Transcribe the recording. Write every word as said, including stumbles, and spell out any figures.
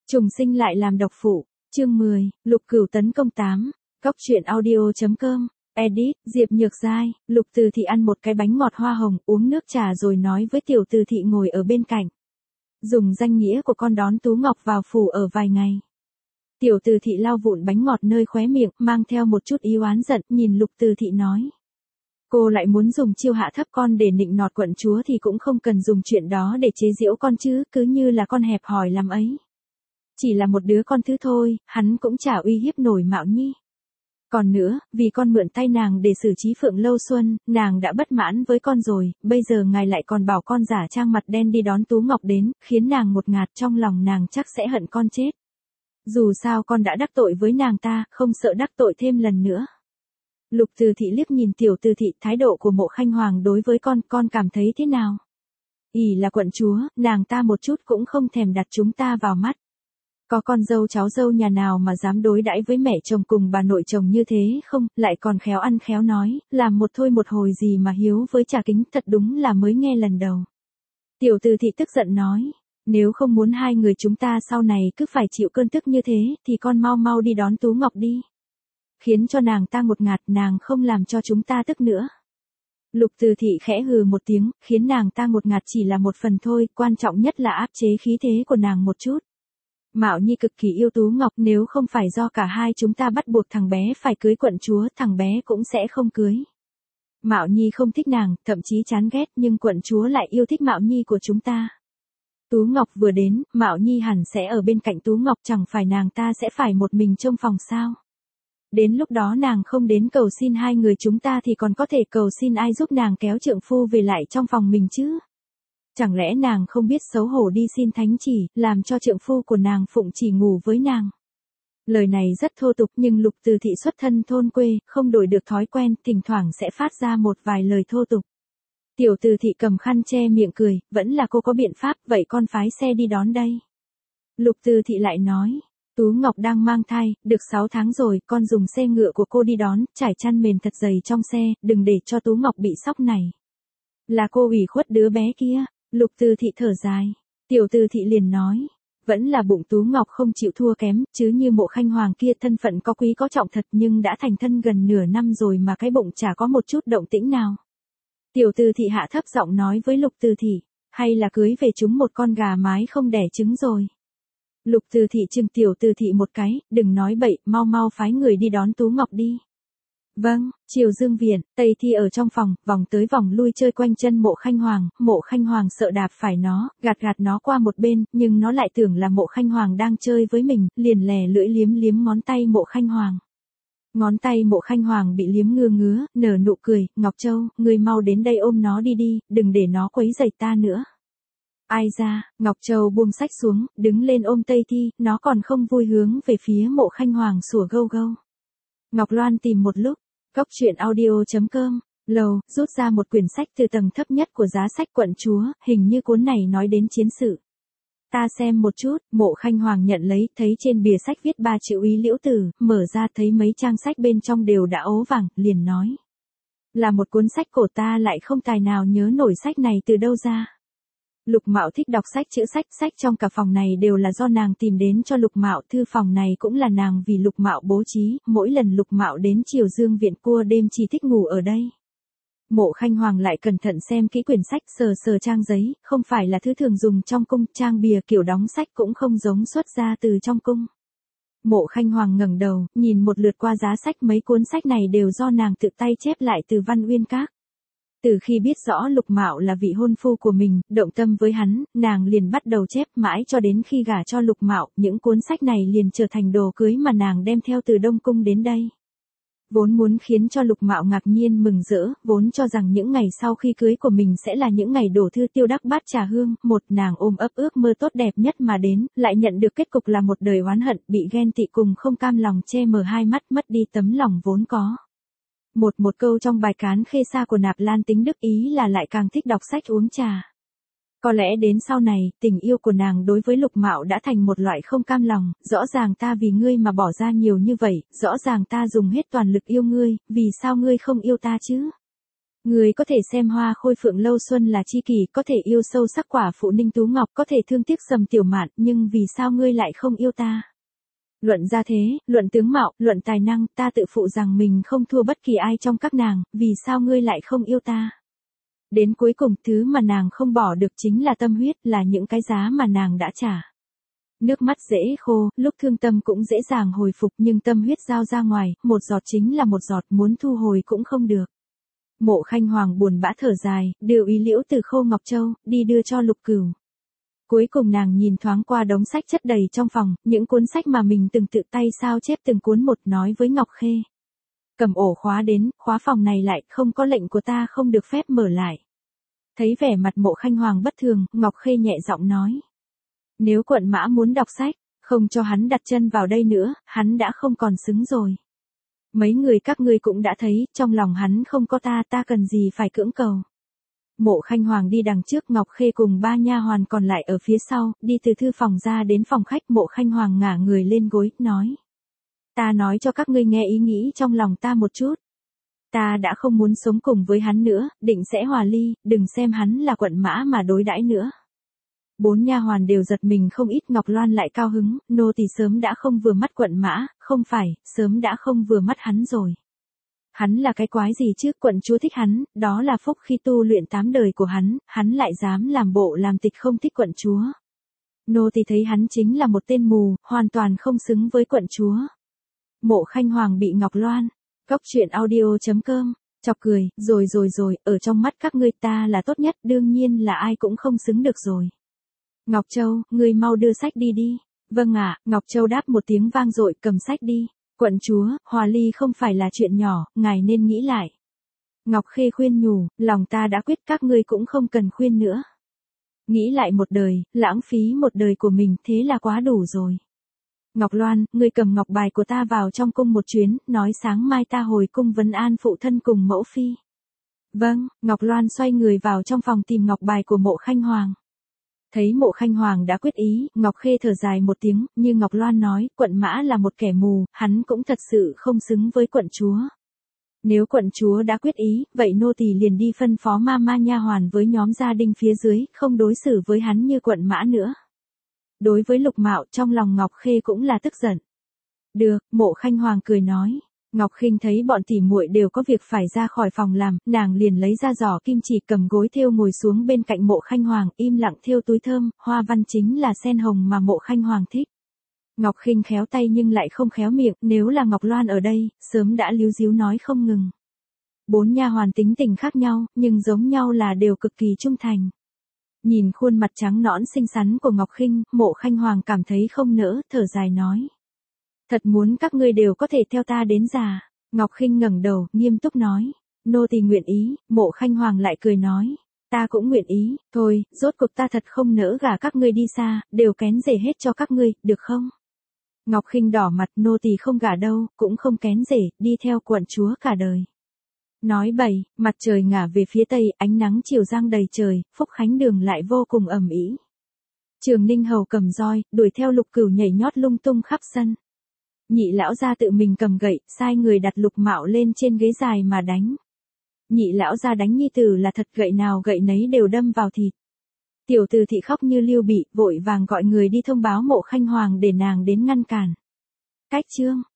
Trùng sinh lại làm độc phụ, chương mười, Lục Cửu tấn công tám, Cóc truyện audio.com, edit, Diệp Nhược Giai, Lục Từ Thị ăn một cái bánh ngọt hoa hồng, uống nước trà rồi nói với Tiểu Từ Thị ngồi ở bên cạnh. Dùng danh nghĩa của con đón Tú Ngọc vào phủ ở vài ngày. Tiểu Từ Thị lau vụn bánh ngọt nơi khóe miệng, mang theo một chút ý oán giận, nhìn Lục Từ Thị nói. Cô lại muốn dùng chiêu hạ thấp con để nịnh nọt quận chúa thì cũng không cần dùng chuyện đó để chế giễu con chứ, cứ như là con hẹp hòi làm ấy. Chỉ là một đứa con thứ thôi, hắn cũng chả uy hiếp nổi Mạo Nhi. Còn nữa, vì con mượn tay nàng để xử trí Phượng Lâu Xuân, nàng đã bất mãn với con rồi, bây giờ ngài lại còn bảo con giả trang mặt đen đi đón Tú Ngọc đến, khiến nàng ngột ngạt, trong lòng nàng chắc sẽ hận con chết. Dù sao con đã đắc tội với nàng ta, không sợ đắc tội thêm lần nữa. Lục Từ Thị liếc nhìn Tiểu Từ Thị, thái độ của Mộ Khanh Hoàng đối với con, con cảm thấy thế nào? ỷ là quận chúa, nàng ta một chút cũng không thèm đặt chúng ta vào mắt. Có con dâu cháu dâu nhà nào mà dám đối đãi với mẹ chồng cùng bà nội chồng như thế không, lại còn khéo ăn khéo nói, làm một thôi một hồi gì mà hiếu với Trà Kính, thật đúng là mới nghe lần đầu. Tiểu Từ Thị tức giận nói, nếu không muốn hai người chúng ta sau này cứ phải chịu cơn tức như thế, thì con mau mau đi đón Tú Ngọc đi. Khiến cho nàng ta ngột ngạt, nàng không làm cho chúng ta tức nữa. Lục Từ Thị khẽ hừ một tiếng, khiến nàng ta ngột ngạt chỉ là một phần thôi, quan trọng nhất là áp chế khí thế của nàng một chút. Mạo Nhi cực kỳ yêu Tú Ngọc, nếu không phải do cả hai chúng ta bắt buộc thằng bé phải cưới quận chúa, thằng bé cũng sẽ không cưới. Mạo Nhi không thích nàng, thậm chí chán ghét, nhưng quận chúa lại yêu thích Mạo Nhi của chúng ta. Tú Ngọc vừa đến, Mạo Nhi hẳn sẽ ở bên cạnh Tú Ngọc, chẳng phải nàng ta sẽ phải một mình trông phòng sao. Đến lúc đó nàng không đến cầu xin hai người chúng ta thì còn có thể cầu xin ai giúp nàng kéo trượng phu về lại trong phòng mình chứ. Chẳng lẽ nàng không biết xấu hổ đi xin thánh chỉ, làm cho trượng phu của nàng phụng chỉ ngủ với nàng. Lời này rất thô tục nhưng Lục Từ Thị xuất thân thôn quê, không đổi được thói quen, thỉnh thoảng sẽ phát ra một vài lời thô tục. Tiểu Từ Thị cầm khăn che miệng cười, vẫn là cô có biện pháp, vậy con phái xe đi đón đây. Lục Từ Thị lại nói, Tú Ngọc đang mang thai, được sáu tháng rồi, con dùng xe ngựa của cô đi đón, trải chăn mền thật dày trong xe, đừng để cho Tú Ngọc bị sốc này. Là cô ủy khuất đứa bé kia. Lục Từ Thị thở dài. Tiểu Từ Thị liền nói, vẫn là bụng Tú Ngọc không chịu thua kém, chứ như Mộ Khanh Hoàng kia thân phận có quý có trọng thật nhưng đã thành thân gần nửa năm rồi mà cái bụng chả có một chút động tĩnh nào. Tiểu Từ Thị hạ thấp giọng nói với Lục Từ Thị, hay là cưới về chúng một con gà mái không đẻ trứng rồi. Lục Từ Thị chừng Tiểu Từ Thị một cái, đừng nói bậy, mau mau phái người đi đón Tú Ngọc đi. Vâng, Triều Dương Viện, Tây Thi ở trong phòng, vòng tới vòng lui chơi quanh chân Mộ Khanh Hoàng, Mộ Khanh Hoàng sợ đạp phải nó, gạt gạt nó qua một bên, nhưng nó lại tưởng là Mộ Khanh Hoàng đang chơi với mình, liền lè lưỡi liếm liếm ngón tay Mộ Khanh Hoàng. Ngón tay Mộ Khanh Hoàng bị liếm ngưa ngứa, nở nụ cười, Ngọc Châu, ngươi mau đến đây ôm nó đi đi, đừng để nó quấy rầy ta nữa. Ai ra, Ngọc Châu buông sách xuống, đứng lên ôm Tây Thi, nó còn không vui hướng về phía Mộ Khanh Hoàng sủa gâu gâu. Ngọc Loan tìm một lúc. Cóc truyện audio.com, lầu, rút ra một quyển sách từ tầng thấp nhất của giá sách quận chúa, hình như cuốn này nói đến chiến sự. Ta xem một chút, Mộ Khanh Hoàng nhận lấy, thấy trên bìa sách viết ba chữ Úy Liễu Tử, mở ra thấy mấy trang sách bên trong đều đã ố vàng, liền nói. Là một cuốn sách cổ, ta lại không tài nào nhớ nổi sách này từ đâu ra. Lục Mạo thích đọc sách chữ sách, sách trong cả phòng này đều là do nàng tìm đến cho Lục Mạo, thư phòng này cũng là nàng vì Lục Mạo bố trí, mỗi lần Lục Mạo đến Triều Dương Viện cua đêm chỉ thích ngủ ở đây. Mộ Khanh Hoàng lại cẩn thận xem kỹ quyển sách, sờ sờ trang giấy, không phải là thứ thường dùng trong cung, trang bìa kiểu đóng sách cũng không giống xuất ra từ trong cung. Mộ Khanh Hoàng ngẩng đầu, nhìn một lượt qua giá sách, mấy cuốn sách này đều do nàng tự tay chép lại từ Văn Uyên Các. Từ khi biết rõ Lục Mạo là vị hôn phu của mình, động tâm với hắn, nàng liền bắt đầu chép mãi cho đến khi gả cho Lục Mạo, những cuốn sách này liền trở thành đồ cưới mà nàng đem theo từ Đông Cung đến đây. Vốn muốn khiến cho Lục Mạo ngạc nhiên mừng rỡ, vốn cho rằng những ngày sau khi cưới của mình sẽ là những ngày đổ thư tiêu đắc bát trà hương, một nàng ôm ấp ước mơ tốt đẹp nhất mà đến, lại nhận được kết cục là một đời oán hận, bị ghen tị cùng không cam lòng che mờ hai mắt, mất đi tấm lòng vốn có. Một một câu trong bài Cán Khê Sa của Nạp Lan Tính Đức ý là lại càng thích đọc sách uống trà. Có lẽ đến sau này, tình yêu của nàng đối với Lục Mạo đã thành một loại không cam lòng, rõ ràng ta vì ngươi mà bỏ ra nhiều như vậy, rõ ràng ta dùng hết toàn lực yêu ngươi, vì sao ngươi không yêu ta chứ? Người có thể xem hoa khôi phượng lâu xuân là chi kỷ, có thể yêu sâu sắc quả phụ Ninh Tú Ngọc, có thể thương tiếc Sầm Tiểu Mạn, nhưng vì sao ngươi lại không yêu ta? Luận gia thế, luận tướng mạo, luận tài năng, ta tự phụ rằng mình không thua bất kỳ ai trong các nàng, vì sao ngươi lại không yêu ta? Đến cuối cùng, thứ mà nàng không bỏ được chính là tâm huyết, là những cái giá mà nàng đã trả. Nước mắt dễ khô, lúc thương tâm cũng dễ dàng hồi phục, nhưng tâm huyết giao ra ngoài, một giọt chính là một giọt, muốn thu hồi cũng không được. Mộ Khanh Hoàng buồn bã thở dài, điều ý liễu từ Khô Ngọc Châu, đi đưa cho Lục Cửu. Cuối cùng nàng nhìn thoáng qua đống sách chất đầy trong phòng, những cuốn sách mà mình từng tự tay sao chép từng cuốn một, nói với Ngọc Khê. Cầm ổ khóa đến, khóa phòng này lại, không có lệnh của ta không được phép mở lại. Thấy vẻ mặt Mộ Khanh Hoàng bất thường, Ngọc Khê nhẹ giọng nói. Nếu quận mã muốn đọc sách, không cho hắn đặt chân vào đây nữa, hắn đã không còn xứng rồi. Mấy người các ngươi cũng đã thấy, trong lòng hắn không có ta, ta cần gì phải cưỡng cầu. Mộ Khanh Hoàng đi đằng trước, Ngọc Khê cùng ba nha hoàn còn lại ở phía sau, đi từ thư phòng ra đến phòng khách. Mộ Khanh Hoàng ngả người lên gối, nói. Ta nói cho các ngươi nghe ý nghĩ trong lòng ta một chút. Ta đã không muốn sống cùng với hắn nữa, định sẽ hòa ly, đừng xem hắn là quận mã mà đối đãi nữa. Bốn nha hoàn đều giật mình không ít. Ngọc Loan lại cao hứng, nô tỳ sớm đã không vừa mắt quận mã, không phải, sớm đã không vừa mắt hắn rồi. Hắn là cái quái gì chứ, quận chúa thích hắn, đó là phúc khi tu luyện tám đời của hắn, hắn lại dám làm bộ làm tịch không thích quận chúa. Nô tỳ thấy hắn chính là một tên mù, hoàn toàn không xứng với quận chúa. Mộ Khanh Hoàng bị Ngọc Loan, góc truyện audio chấm com, chọc cười, rồi rồi rồi, ở trong mắt các ngươi ta là tốt nhất, đương nhiên là ai cũng không xứng được rồi. Ngọc Châu, ngươi mau đưa sách đi đi. Vâng ạ, Ngọc Châu đáp một tiếng vang dội, cầm sách đi. Quận chúa, hòa ly không phải là chuyện nhỏ, ngài nên nghĩ lại. Ngọc Khê khuyên nhủ, lòng ta đã quyết, các ngươi cũng không cần khuyên nữa. Nghĩ lại một đời, lãng phí một đời của mình, thế là quá đủ rồi. Ngọc Loan, ngươi cầm ngọc bài của ta vào trong cung một chuyến, nói sáng mai ta hồi cung vấn an phụ thân cùng mẫu phi. Vâng, Ngọc Loan xoay người vào trong phòng tìm ngọc bài của Mộ Khanh Hoàng. Thấy Mộ Khanh Hoàng đã quyết ý, Ngọc Khê thở dài một tiếng, như Ngọc Loan nói, quận mã là một kẻ mù, hắn cũng thật sự không xứng với quận chúa. Nếu quận chúa đã quyết ý, vậy nô tỳ liền đi phân phó ma ma nha hoàn với nhóm gia đình phía dưới, không đối xử với hắn như quận mã nữa. Đối với Lục Mạo, trong lòng Ngọc Khê cũng là tức giận. Được, Mộ Khanh Hoàng cười nói. Ngọc Khinh thấy bọn tỉ muội đều có việc phải ra khỏi phòng làm, nàng liền lấy ra giỏ kim chỉ, cầm gối thêu ngồi xuống bên cạnh Mộ Khanh Hoàng, im lặng thêu túi thơm, hoa văn chính là sen hồng mà Mộ Khanh Hoàng thích. Ngọc Khinh khéo tay nhưng lại không khéo miệng, nếu là Ngọc Loan ở đây, sớm đã líu díu nói không ngừng. Bốn nha hoàn tính tình khác nhau, nhưng giống nhau là đều cực kỳ trung thành. Nhìn khuôn mặt trắng nõn xinh xắn của Ngọc Khinh, Mộ Khanh Hoàng cảm thấy không nỡ, thở dài nói. Thật muốn các ngươi đều có thể theo ta đến già. Ngọc Khinh ngẩng đầu, nghiêm túc nói. Nô tỳ nguyện ý. Mộ Khanh Hoàng lại cười nói. Ta cũng nguyện ý. Thôi, rốt cuộc ta thật không nỡ gả các ngươi đi xa, đều kén rể hết cho các ngươi, được không? Ngọc Khinh đỏ mặt, nô tỳ không gả đâu, cũng không kén rể, đi theo quận chúa cả đời. Nói bậy, mặt trời ngả về phía tây, ánh nắng chiều giang đầy trời, Phúc Khánh đường lại vô cùng ầm ĩ. Trường Ninh hầu cầm roi, đuổi theo Lục Cửu nhảy nhót lung tung khắp sân. Nhị lão gia tự mình cầm gậy, sai người đặt Lục Mạo lên trên ghế dài mà đánh. Nhị lão gia đánh nhi tử là thật, gậy nào gậy nấy đều đâm vào thịt. Tiểu Từ thị khóc như liêu bị, vội vàng gọi người đi thông báo Mộ Khanh Hoàng để nàng đến ngăn cản. Cách chương